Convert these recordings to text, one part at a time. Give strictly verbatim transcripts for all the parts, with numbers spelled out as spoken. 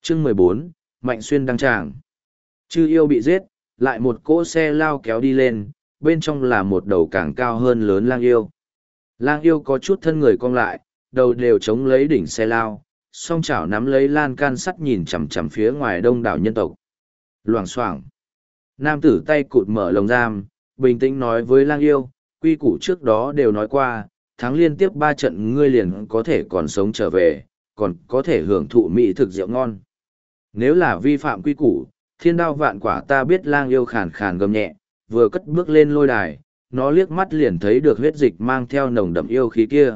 Chương mười bốn, Mạnh Xuyên đăng tràng. Chư yêu bị giết, lại một cỗ xe lao kéo đi lên, bên trong là một đầu càng cao hơn lớn lang yêu. Lang yêu có chút thân người cong lại, đầu đều chống lấy đỉnh xe lao, song chảo nắm lấy lan can sắt nhìn chằm chằm phía ngoài đông đảo nhân tộc. Loảng xoảng. Nam tử tay cụt mở lồng giam, bình tĩnh nói với lang yêu, quy củ trước đó đều nói qua, thắng liên tiếp ba trận ngươi liền có thể còn sống trở về, còn có thể hưởng thụ mỹ thực rượu ngon. Nếu là vi phạm quy củ, thiên đao vạn quả. Ta biết. Lang yêu khàn khàn gầm nhẹ, vừa cất bước lên lôi đài, nó liếc mắt liền thấy được huyết dịch mang theo nồng đậm yêu khí kia.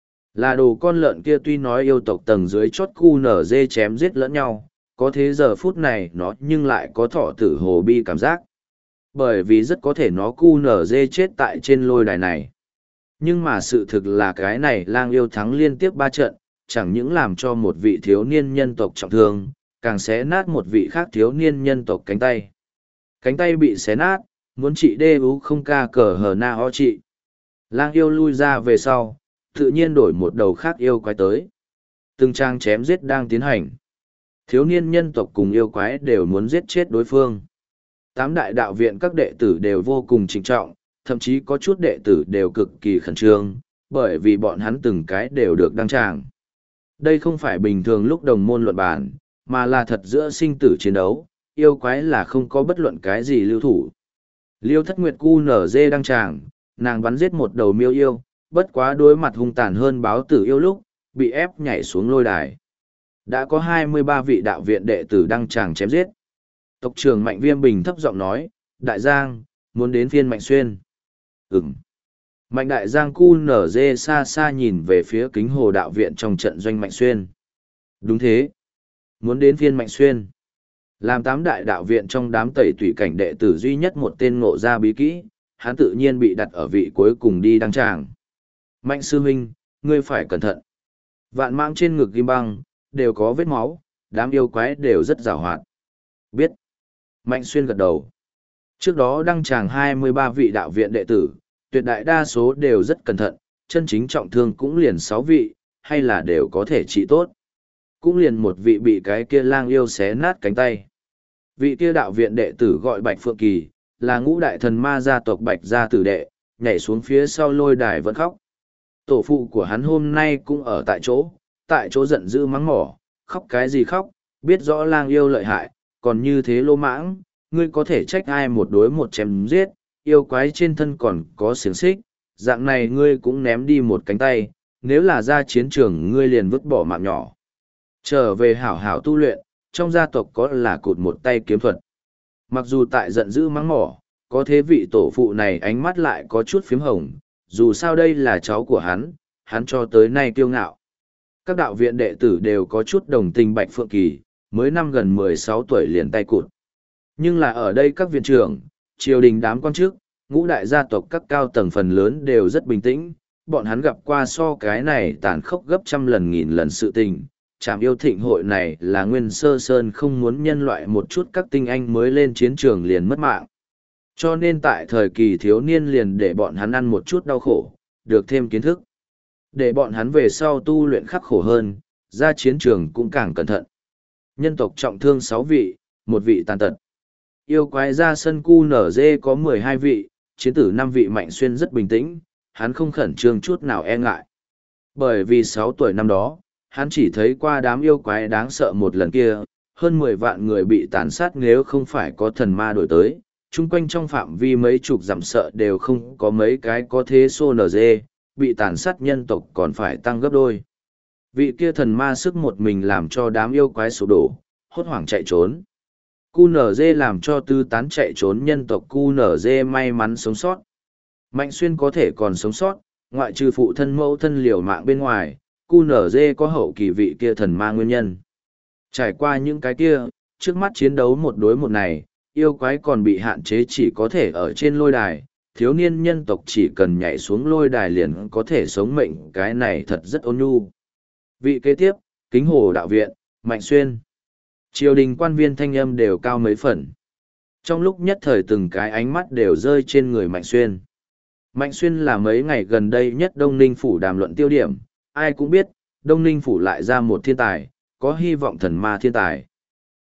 Là đồ con lợn kia. Tuy nói yêu tộc tầng dưới chót cu nở dê chém giết lẫn nhau, có thế giờ phút này nó nhưng lại có thọ tử hồ bi cảm giác. Bởi vì rất có thể nó cu nở dê chết tại trên lôi đài này. Nhưng mà sự thực là cái này lang yêu thắng liên tiếp ba trận, chẳng những làm cho một vị thiếu niên nhân tộc trọng thương, càng xé nát một vị khác thiếu niên nhân tộc cánh tay. Cánh tay bị xé nát, muốn trị đê ú không ca cờ hờ na ho trị. Lang yêu lui ra về sau, tự nhiên đổi một đầu khác yêu quái tới. Từng trang chém giết đang tiến hành. Thiếu niên nhân tộc cùng yêu quái đều muốn giết chết đối phương. Tám đại đạo viện các đệ tử đều vô cùng trịnh trọng, thậm chí có chút đệ tử đều cực kỳ khẩn trương, bởi vì bọn hắn từng cái đều được đăng tràng. Đây không phải bình thường lúc đồng môn luận bàn, mà là thật giữa sinh tử chiến đấu, yêu quái là không có bất luận cái gì lưu thủ. Liêu Thất Nguyệt cu nở dê đăng tràng, nàng bắn giết một đầu miêu yêu, bất quá đối mặt hung tàn hơn báo tử yêu lúc, bị ép nhảy xuống lôi đài. Đã có hai mươi ba vị đạo viện đệ tử đăng tràng chém giết. Tộc trưởng Mạnh Viêm Bình thấp giọng nói, Đại Giang, muốn đến phiên Mạnh Xuyên. Ừm. Mạnh Đại Giang cu nở dê xa xa nhìn về phía kính hồ đạo viện trong trận doanh Mạnh Xuyên. Đúng thế. Muốn đến phiên Mạnh Xuyên. Làm tám đại đạo viện trong đám tẩy tủy cảnh đệ tử duy nhất một tên ngộ ra bí kỹ, hắn tự nhiên bị đặt ở vị cuối cùng đi đăng tràng. Mạnh sư huynh, ngươi phải cẩn thận. Vạn mãng trên ngực ghim băng, đều có vết máu, đám yêu quái đều rất giàu hoạt. Biết. Mạnh Xuyên gật đầu. Trước đó đăng tràng hai mươi ba vị đạo viện đệ tử, tuyệt đại đa số đều rất cẩn thận, chân chính trọng thương cũng liền sáu vị, hay là đều có thể trị tốt. Cũng liền một vị bị cái kia lang yêu xé nát cánh tay. Vị kia đạo viện đệ tử gọi Bạch Phượng Kỳ, là ngũ đại thần ma gia tộc Bạch gia tử đệ, nhảy xuống phía sau lôi đài vẫn khóc. Tổ phụ của hắn hôm nay cũng ở tại chỗ, tại chỗ giận dữ mắng mỏ, khóc cái gì khóc, biết rõ lang yêu lợi hại, còn như thế lô mãng, ngươi có thể trách ai một đối một chém giết, yêu quái trên thân còn có xiềng xích, dạng này ngươi cũng ném đi một cánh tay, nếu là ra chiến trường ngươi liền vứt bỏ mạng nhỏ. Trở về hảo hảo tu luyện, trong gia tộc có là cụt một tay kiếm thuật. Mặc dù tại giận dữ mắng mỏ, có thế vị tổ phụ này ánh mắt lại có chút phím hồng, dù sao đây là cháu của hắn, hắn cho tới nay kiêu ngạo. Các đạo viện đệ tử đều có chút đồng tình Bạch Phượng Kỳ, mới năm gần mười sáu tuổi liền tay cụt. Nhưng là ở đây các viện trưởng, triều đình đám quan chức, ngũ đại gia tộc các cao tầng phần lớn đều rất bình tĩnh, bọn hắn gặp qua so cái này tàn khốc gấp trăm lần nghìn lần sự tình. Trạm yêu thịnh hội này là Nguyên Sơ Sơn không muốn nhân loại một chút các tinh anh mới lên chiến trường liền mất mạng. Cho nên tại thời kỳ thiếu niên liền để bọn hắn ăn một chút đau khổ, được thêm kiến thức. Để bọn hắn về sau tu luyện khắc khổ hơn, ra chiến trường cũng càng cẩn thận. Nhân tộc trọng thương sáu vị, một vị tàn tật. Yêu quái ra sân cu nở dê có mười hai vị, chiến tử năm vị. Mạnh Xuyên rất bình tĩnh, hắn không khẩn trương chút nào e ngại. Bởi vì sáu tuổi năm đó, hắn chỉ thấy qua đám yêu quái đáng sợ một lần kia, hơn mười vạn người bị tàn sát nếu không phải có thần ma đổi tới, chung quanh trong phạm vi mấy chục dặm sợ đều không có mấy cái có thế xô nở dê, bị tàn sát nhân tộc còn phải tăng gấp đôi. Vị kia thần ma sức một mình làm cho đám yêu quái sụp đổ, hốt hoảng chạy trốn. cu nở dê làm cho tư tán chạy trốn nhân tộc cu nở dê may mắn sống sót. Mạnh Xuyên có thể còn sống sót, ngoại trừ phụ thân mẫu thân liều mạng bên ngoài, cu nở dê có hậu kỳ vị kia thần ma nguyên nhân. Trải qua những cái kia, trước mắt chiến đấu một đối một này, yêu quái còn bị hạn chế chỉ có thể ở trên lôi đài, thiếu niên nhân tộc chỉ cần nhảy xuống lôi đài liền có thể sống mệnh, cái này thật rất ôn nhu. Vị kế tiếp, Kính Hồ đạo viện, Mạnh Xuyên. Triều đình quan viên thanh âm đều cao mấy phần. Trong lúc nhất thời từng cái ánh mắt đều rơi trên người Mạnh Xuyên. Mạnh Xuyên là mấy ngày gần đây nhất Đông Ninh Phủ đàm luận tiêu điểm, ai cũng biết, Đông Ninh Phủ lại ra một thiên tài, có hy vọng thần ma thiên tài.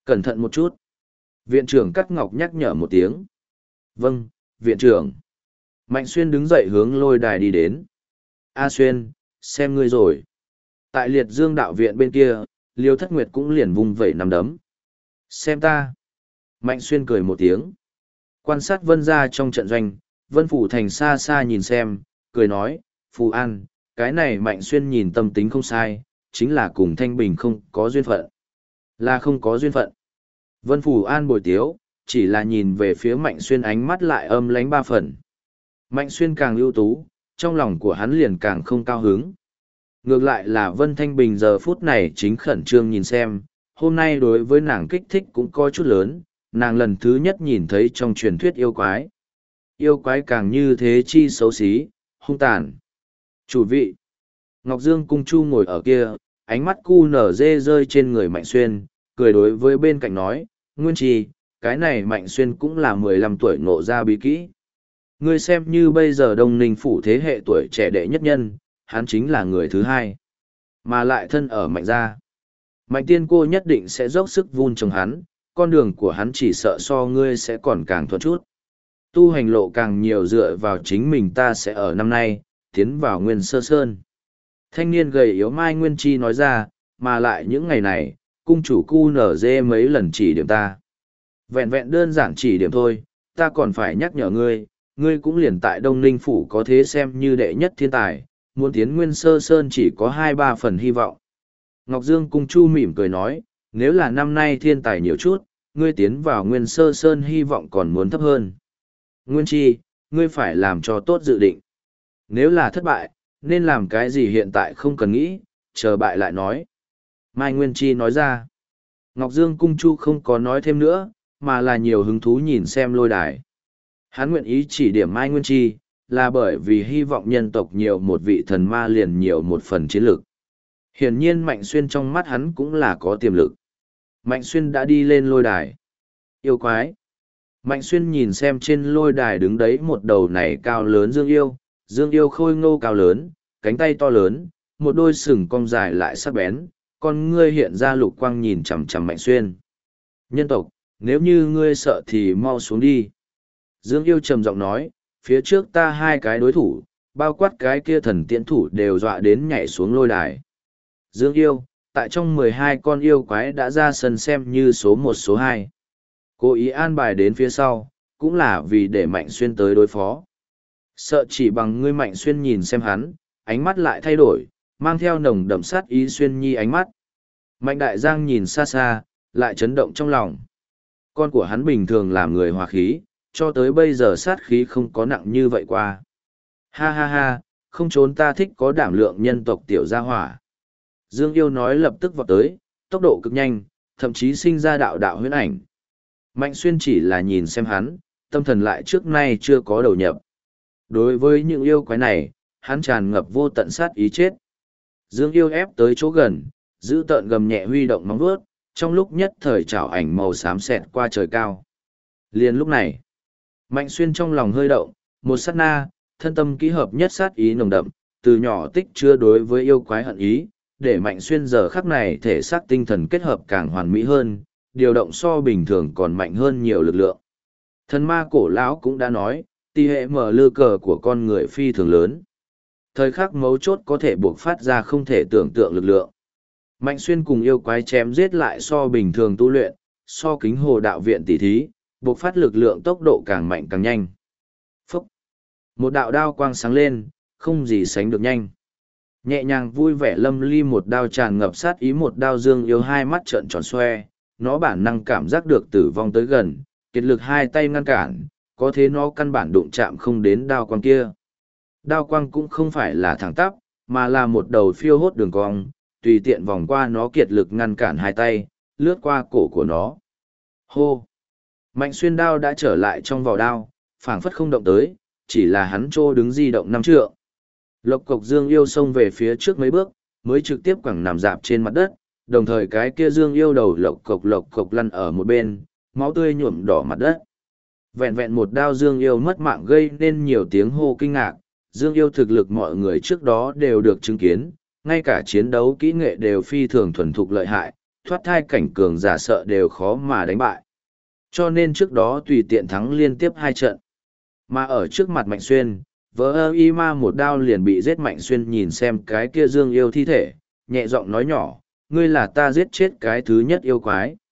Cẩn thận một chút. Viện trưởng Cắt Ngọc nhắc nhở một tiếng. Vâng, viện trưởng. Mạnh Xuyên đứng dậy hướng lôi đài đi đến. A Xuyên, xem ngươi rồi. Tại liệt dương đạo viện bên kia, Liêu Thất Nguyệt cũng liền vung vẩy nằm đấm. Xem ta. Mạnh Xuyên cười một tiếng. Quan sát Vân ra trong trận doanh, Vân Phủ Thành xa xa nhìn xem, cười nói, Phù An, cái này Mạnh Xuyên nhìn tâm tính không sai, chính là cùng Thanh Bình không có duyên phận. Là không có duyên phận. Vân Phủ An bồi tiếu, chỉ là nhìn về phía Mạnh Xuyên ánh mắt lại âm lánh ba phần. Mạnh Xuyên càng ưu tú, trong lòng của hắn liền càng không cao hứng. Ngược lại là Vân Thanh Bình giờ phút này chính khẩn trương nhìn xem, hôm nay đối với nàng kích thích cũng có chút lớn, nàng lần thứ nhất nhìn thấy trong truyền thuyết yêu quái. Yêu quái càng như thế chi xấu xí, hung tàn. Chủ vị. Ngọc Dương Cung Chu ngồi ở kia, ánh mắt cu nở dê rơi trên người Mạnh Xuyên, cười đối với bên cạnh nói, Nguyên Trì, cái này Mạnh Xuyên cũng là mười lăm tuổi ngộ ra bí kỹ. Ngươi xem như bây giờ Đông Ninh phủ thế hệ tuổi trẻ đệ nhất nhân, hắn chính là người thứ hai. Mà lại thân ở Mạnh gia. Mạnh tiên cô nhất định sẽ dốc sức vun trồng hắn, con đường của hắn chỉ sợ so ngươi sẽ còn càng thuận chút. Tu hành lộ càng nhiều dựa vào chính mình ta sẽ ở năm nay, tiến vào Nguyên Sơ Sơn. Thanh niên gầy yếu Mai Nguyên Chi nói ra, mà lại những ngày này, cung chủ cu nở dê mấy lần chỉ điểm ta. Vẹn vẹn đơn giản chỉ điểm thôi, ta còn phải nhắc nhở ngươi, ngươi cũng liền tại Đông Ninh Phủ có thế xem như đệ nhất thiên tài, muốn tiến Nguyên Sơ Sơn chỉ có hai ba phần hy vọng. Ngọc Dương Cung Chu mỉm cười nói, nếu là năm nay thiên tài nhiều chút, ngươi tiến vào Nguyên Sơ Sơn hy vọng còn muốn thấp hơn. Nguyên Chi, ngươi phải làm cho tốt dự định. Nếu là thất bại, nên làm cái gì hiện tại không cần nghĩ, chờ bại lại nói. Mai Nguyên Chi nói ra. Ngọc Dương Cung Chu không có nói thêm nữa, mà là nhiều hứng thú nhìn xem lôi đài. Hắn nguyện ý chỉ điểm Mai Nguyên Chi, là bởi vì hy vọng nhân tộc nhiều một vị thần ma liền nhiều một phần chiến lược. Hiển nhiên Mạnh Xuyên trong mắt hắn cũng là có tiềm lực. Mạnh Xuyên đã đi lên lôi đài. Yêu quái. Mạnh Xuyên nhìn xem trên lôi đài đứng đấy một đầu này cao lớn Dương Yêu, Dương Yêu khôi ngô cao lớn, cánh tay to lớn, một đôi sừng cong dài lại sắc bén, con ngươi hiện ra lục quang nhìn chằm chằm Mạnh Xuyên. Nhân tộc, nếu như ngươi sợ thì mau xuống đi. Dương Yêu trầm giọng nói, phía trước ta hai cái đối thủ, bao quát cái kia thần tiễn thủ đều dọa đến nhảy xuống lôi đài. Dương Yêu, tại trong mười hai con yêu quái đã ra sân xem như số một số hai. Cố ý an bài đến phía sau, cũng là vì để Mạnh Xuyên tới đối phó. Sợ chỉ bằng ngươi Mạnh Xuyên nhìn xem hắn, ánh mắt lại thay đổi, mang theo nồng đậm sát ý Xuyên Nhi ánh mắt. Mạnh Đại Giang nhìn xa xa, lại chấn động trong lòng. Con của hắn bình thường làm người hòa khí, cho tới bây giờ sát khí không có nặng như vậy qua. Ha ha ha, không trốn ta thích có đảm lượng nhân tộc tiểu gia hỏa. Dương Yêu nói lập tức vọt tới, tốc độ cực nhanh, thậm chí sinh ra đạo đạo huyễn ảnh. Mạnh Xuyên chỉ là nhìn xem hắn, tâm thần lại trước nay chưa có đầu nhập. Đối với những yêu quái này, hắn tràn ngập vô tận sát ý chết. Dương Yêu ép tới chỗ gần, giữ tợn gầm nhẹ huy động móng vuốt, trong lúc nhất thời chảo ảnh màu xám xẹt qua trời cao. Liền lúc này, Mạnh Xuyên trong lòng hơi động, một sát na, thân tâm ký hợp nhất sát ý nồng đậm, từ nhỏ tích chứa đối với yêu quái hận ý, để Mạnh Xuyên giờ khắc này thể xác tinh thần kết hợp càng hoàn mỹ hơn, điều động so bình thường còn mạnh hơn nhiều lực lượng. Thần ma cổ lão cũng đã nói, tỷ hệ mở lư cờ của con người phi thường lớn. Thời khắc mấu chốt có thể buộc phát ra không thể tưởng tượng lực lượng. Mạnh Xuyên cùng yêu quái chém giết lại so bình thường tu luyện, so kính hồ đạo viện tỷ thí, buộc phát lực lượng tốc độ càng mạnh càng nhanh. Phúc! Một đạo đao quang sáng lên, không gì sánh được nhanh. Nhẹ nhàng vui vẻ lâm ly một đao tràn ngập sát ý một đao Dương Yêu hai mắt trợn tròn xoe, nó bản năng cảm giác được tử vong tới gần, kiệt lực hai tay ngăn cản, có thế nó căn bản đụng chạm không đến đao quang kia. Đao quang cũng không phải là thẳng tắp, mà là một đầu phiêu hốt đường cong, tùy tiện vòng qua nó kiệt lực ngăn cản hai tay, lướt qua cổ của nó. Hô! Mạnh Xuyên đao đã trở lại trong vỏ đao, phảng phất không động tới, chỉ là hắn trô đứng di động năm trượng. Lộc cộc Dương Yêu xông về phía trước mấy bước, mới trực tiếp quẳng nằm dạp trên mặt đất, đồng thời cái kia Dương Yêu đầu lộc cộc lộc cộc lăn ở một bên, máu tươi nhuộm đỏ mặt đất. Vẹn vẹn một đao Dương Yêu mất mạng gây nên nhiều tiếng hô kinh ngạc, Dương Yêu thực lực mọi người trước đó đều được chứng kiến, ngay cả chiến đấu kỹ nghệ đều phi thường thuần thục lợi hại, thoát thai cảnh cường giả sợ đều khó mà đánh bại. Cho nên trước đó tùy tiện thắng liên tiếp hai trận. Mà ở trước mặt Mạnh Xuyên, vỡ ơ y ma một đao liền bị giết. Mạnh Xuyên nhìn xem cái kia dương yêu thi thể, nhẹ giọng nói nhỏ, ngươi là ta giết chết cái thứ nhất yêu quái.